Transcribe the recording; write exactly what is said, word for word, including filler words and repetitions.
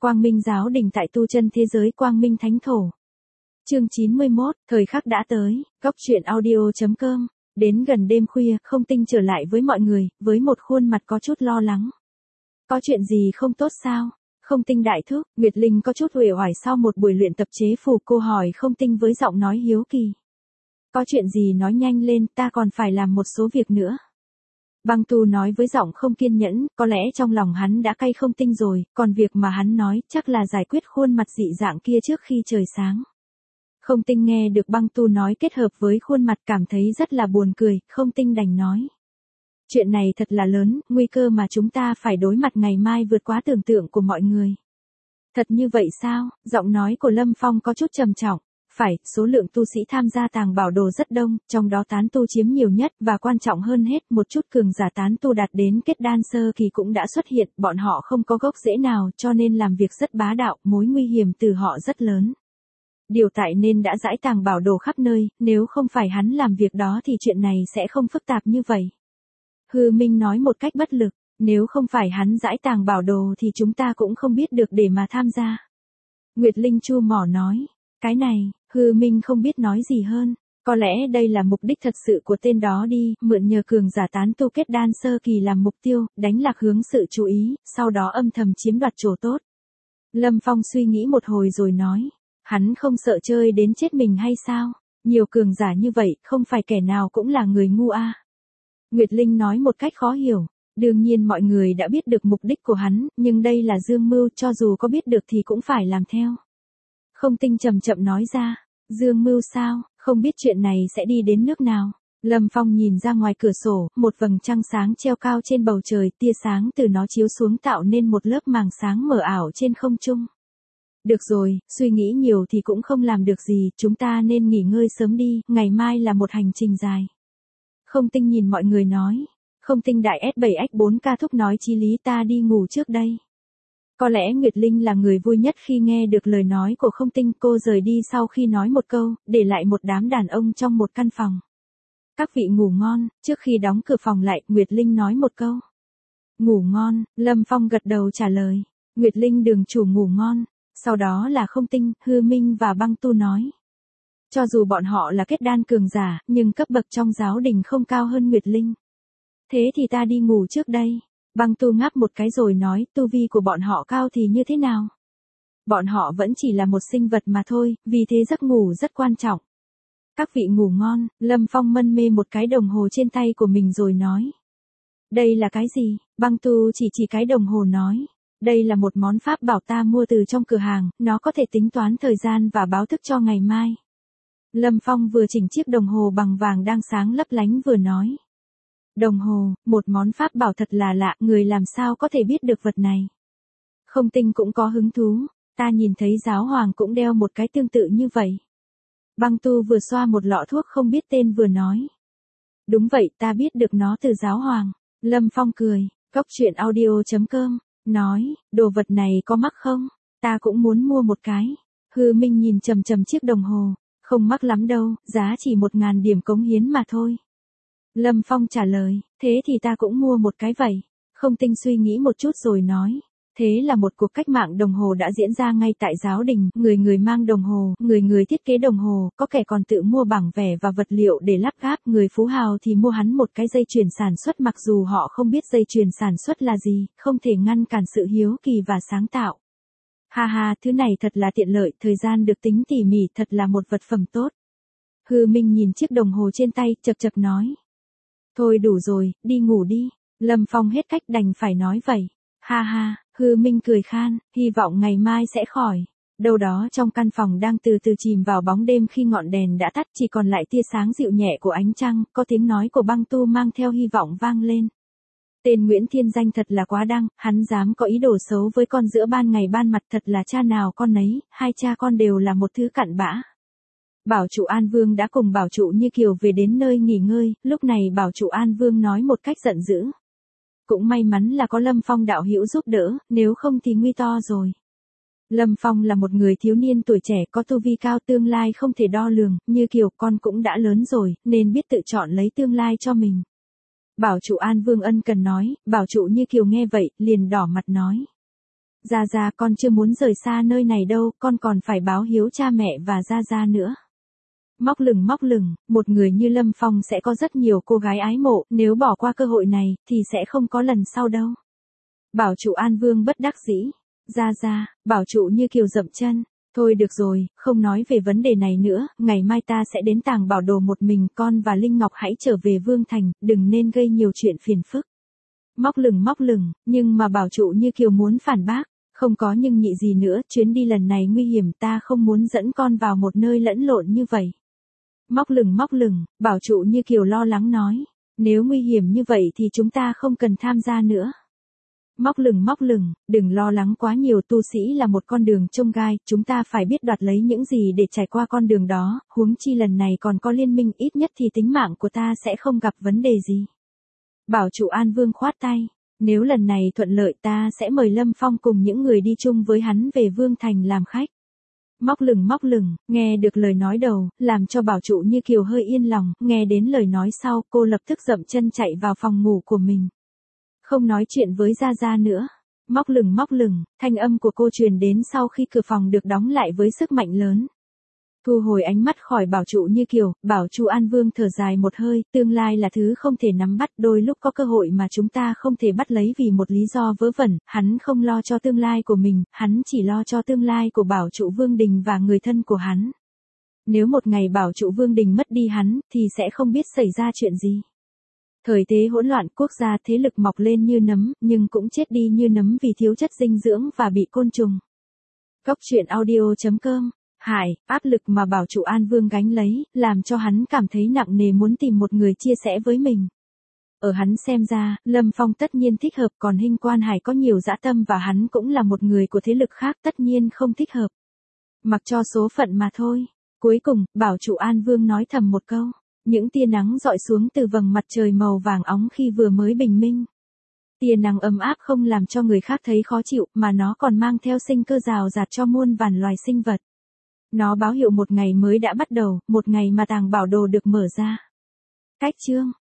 Quang Minh giáo đình tại tu chân thế giới Quang Minh Thánh Thổ. Chương chín mươi mốt, thời khắc đã tới, góc truyện audio chấm com. Đến gần đêm khuya, Không Tinh trở lại với mọi người, với một khuôn mặt có chút lo lắng. Có chuyện gì không tốt sao? Không Tinh đại thúc, Nguyệt Linh có chút uể oải sau một buổi luyện tập chế phù, cô hỏi Không Tinh với giọng nói hiếu kỳ. Có chuyện gì nói nhanh lên, ta còn phải làm một số việc nữa. Băng Tu nói với giọng không kiên nhẫn, có lẽ trong lòng hắn đã cay Không Tinh rồi, còn việc mà hắn nói chắc là giải quyết khuôn mặt dị dạng kia trước khi trời sáng. Không Tinh nghe được Băng Tu nói kết hợp với khuôn mặt cảm thấy rất là buồn cười, Không Tinh đành nói. Chuyện này thật là lớn, nguy cơ mà chúng ta phải đối mặt ngày mai vượt quá tưởng tượng của mọi người. Thật như vậy sao? Giọng nói của Lâm Phong có chút trầm trọng. Phải, số lượng tu sĩ tham gia tàng bảo đồ rất đông, trong đó tán tu chiếm nhiều nhất, và quan trọng hơn hết, một chút cường giả tán tu đạt đến kết đan sơ kỳ cũng đã xuất hiện, bọn họ không có gốc rễ nào, cho nên làm việc rất bá đạo, mối nguy hiểm từ họ rất lớn. Điều tại nên đã rải tàng bảo đồ khắp nơi, nếu không phải hắn làm việc đó thì chuyện này sẽ không phức tạp như vậy. Hư Minh nói một cách bất lực, nếu không phải hắn rải tàng bảo đồ thì chúng ta cũng không biết được để mà tham gia. Nguyệt Linh chu mỏ nói, cái này, Hư Minh không biết nói gì hơn, có lẽ đây là mục đích thật sự của tên đó đi, mượn nhờ cường giả tán tu kết đan sơ kỳ làm mục tiêu, đánh lạc hướng sự chú ý, sau đó âm thầm chiếm đoạt chỗ tốt. Lâm Phong suy nghĩ một hồi rồi nói, hắn không sợ chơi đến chết mình hay sao? Nhiều cường giả như vậy, không phải kẻ nào cũng là người ngu à. Nguyệt Linh nói một cách khó hiểu, đương nhiên mọi người đã biết được mục đích của hắn, nhưng đây là dương mưu, cho dù có biết được thì cũng phải làm theo. Không Tinh chậm chậm nói ra, dương mưu sao, không biết chuyện này sẽ đi đến nước nào. Lâm Phong nhìn ra ngoài cửa sổ, một vầng trăng sáng treo cao trên bầu trời, tia sáng từ nó chiếu xuống tạo nên một lớp màng sáng mờ ảo trên không trung. Được rồi, suy nghĩ nhiều thì cũng không làm được gì, chúng ta nên nghỉ ngơi sớm đi, ngày mai là một hành trình dài. Không Tinh nhìn mọi người nói, Không Tinh đại S bảy X bốn K thúc nói chí lý, ta đi ngủ trước đây. Có lẽ Nguyệt Linh là người vui nhất khi nghe được lời nói của Không Tinh, cô rời đi sau khi nói một câu, để lại một đám đàn ông trong một căn phòng. Các vị ngủ ngon, trước khi đóng cửa phòng lại, Nguyệt Linh nói một câu. Ngủ ngon, Lâm Phong gật đầu trả lời, Nguyệt Linh đường chủ ngủ ngon, sau đó là Không Tinh, Hư Minh và Băng Tu nói. Cho dù bọn họ là kết đan cường giả, nhưng cấp bậc trong giáo đình không cao hơn Nguyệt Linh. Thế thì ta đi ngủ trước đây. Băng Tu ngáp một cái rồi nói, tu vi của bọn họ cao thì như thế nào? Bọn họ vẫn chỉ là một sinh vật mà thôi, vì thế giấc ngủ rất quan trọng. Các vị ngủ ngon, Lâm Phong mân mê một cái đồng hồ trên tay của mình rồi nói. Đây là cái gì? Băng Tu chỉ chỉ cái đồng hồ nói. Đây là một món pháp bảo ta mua từ trong cửa hàng, nó có thể tính toán thời gian và báo thức cho ngày mai. Lâm Phong vừa chỉnh chiếc đồng hồ bằng vàng đang sáng lấp lánh vừa nói. Đồng hồ, một món pháp bảo thật là lạ, người làm sao có thể biết được vật này. Không Tinh cũng có hứng thú, ta nhìn thấy giáo hoàng cũng đeo một cái tương tự như vậy. Băng Tu vừa xoa một lọ thuốc không biết tên vừa nói. Đúng vậy, ta biết được nó từ giáo hoàng. Lâm Phong cười, góc truyện audio chấm com, nói, đồ vật này có mắc không? Ta cũng muốn mua một cái. Hư Minh nhìn chầm chầm chiếc đồng hồ, không mắc lắm đâu, giá chỉ một ngàn điểm cống hiến mà thôi. Lâm Phong trả lời, thế thì ta cũng mua một cái vậy. Không Tinh suy nghĩ một chút rồi nói, thế là một cuộc cách mạng đồng hồ đã diễn ra ngay tại giáo đình, người người mang đồng hồ, người người thiết kế đồng hồ, có kẻ còn tự mua bảng vẽ và vật liệu để lắp ráp, người phú hào thì mua hắn một cái dây chuyền sản xuất, mặc dù họ không biết dây chuyền sản xuất là gì, không thể ngăn cản sự hiếu kỳ và sáng tạo. Ha ha, thứ này thật là tiện lợi, thời gian được tính tỉ mỉ, thật là một vật phẩm tốt. Hư Minh nhìn chiếc đồng hồ trên tay, chập chập nói. Thôi đủ rồi, đi ngủ đi. Lâm Phong hết cách đành phải nói vậy. Ha ha, Hư Minh cười khan, hy vọng ngày mai sẽ khỏi. Đâu đó trong căn phòng đang từ từ chìm vào bóng đêm khi ngọn đèn đã tắt, chỉ còn lại tia sáng dịu nhẹ của ánh trăng, có tiếng nói của Băng Tu mang theo hy vọng vang lên. Tên Nguyễn Thiên Danh thật là quá đăng, hắn dám có ý đồ xấu với con giữa ban ngày ban mặt, thật là cha nào con nấy, hai cha con đều là một thứ cặn bã. Bảo trụ An Vương đã cùng bảo trụ Như Kiều về đến nơi nghỉ ngơi, lúc này bảo trụ An Vương nói một cách giận dữ. Cũng may mắn là có Lâm Phong đạo hữu giúp đỡ, nếu không thì nguy to rồi. Lâm Phong là một người thiếu niên tuổi trẻ có tu vi cao, tương lai không thể đo lường, Như Kiều con cũng đã lớn rồi, nên biết tự chọn lấy tương lai cho mình. Bảo trụ An Vương ân cần nói, bảo trụ Như Kiều nghe vậy, liền đỏ mặt nói. Gia Gia con chưa muốn rời xa nơi này đâu, con còn phải báo hiếu cha mẹ và Gia Gia nữa. Móc lửng móc lửng, một người như Lâm Phong sẽ có rất nhiều cô gái ái mộ, nếu bỏ qua cơ hội này, thì sẽ không có lần sau đâu. Bảo trụ An Vương bất đắc dĩ. Gia Gia, bảo trụ Như Kiều dậm chân. Thôi được rồi, không nói về vấn đề này nữa, ngày mai ta sẽ đến Tàng Bảo Đồ một mình, con và Linh Ngọc hãy trở về Vương Thành, đừng nên gây nhiều chuyện phiền phức. Móc lửng móc lửng, nhưng mà bảo trụ Như Kiều muốn phản bác, không có nhưng nhị gì nữa, chuyến đi lần này nguy hiểm, ta không muốn dẫn con vào một nơi lẫn lộn như vậy. Móc lửng móc lửng, bảo trụ Như Kiều lo lắng nói, nếu nguy hiểm như vậy thì chúng ta không cần tham gia nữa. Móc lửng móc lửng, đừng lo lắng quá nhiều, tu sĩ là một con đường chông gai, chúng ta phải biết đoạt lấy những gì để trải qua con đường đó, huống chi lần này còn có liên minh, ít nhất thì tính mạng của ta sẽ không gặp vấn đề gì. Bảo trụ An Vương khoát tay, nếu lần này thuận lợi ta sẽ mời Lâm Phong cùng những người đi chung với hắn về Vương Thành làm khách. Móc lửng móc lửng, nghe được lời nói đầu, làm cho bảo trụ Như Kiều hơi yên lòng, nghe đến lời nói sau, cô lập tức dậm chân chạy vào phòng ngủ của mình. Không nói chuyện với Gia Gia nữa. Móc lửng móc lửng, thanh âm của cô truyền đến sau khi cửa phòng được đóng lại với sức mạnh lớn. Thu hồi ánh mắt khỏi bảo trụ Như Kiều, bảo trụ An Vương thở dài một hơi, tương lai là thứ không thể nắm bắt, đôi lúc có cơ hội mà chúng ta không thể bắt lấy vì một lý do vớ vẩn, hắn không lo cho tương lai của mình, hắn chỉ lo cho tương lai của bảo trụ Vương Đình và người thân của hắn. Nếu một ngày bảo trụ Vương Đình mất đi hắn, thì sẽ không biết xảy ra chuyện gì. Thời thế hỗn loạn, quốc gia thế lực mọc lên như nấm, nhưng cũng chết đi như nấm vì thiếu chất dinh dưỡng và bị côn trùng. Góc truyện audio chấm com. Hải, áp lực mà bảo trụ An Vương gánh lấy, làm cho hắn cảm thấy nặng nề, muốn tìm một người chia sẻ với mình. Ở hắn xem ra, Lâm Phong tất nhiên thích hợp, còn Hinh Quan Hải có nhiều dã tâm và hắn cũng là một người của thế lực khác, tất nhiên không thích hợp. Mặc cho số phận mà thôi. Cuối cùng, bảo trụ An Vương nói thầm một câu. Những tia nắng dọi xuống từ vầng mặt trời màu vàng óng khi vừa mới bình minh. Tia nắng ấm áp không làm cho người khác thấy khó chịu, mà nó còn mang theo sinh cơ rào rạt cho muôn vàn loài sinh vật. Nó báo hiệu một ngày mới đã bắt đầu, một ngày mà Tàng Bảo Đồ được mở ra. Cách chương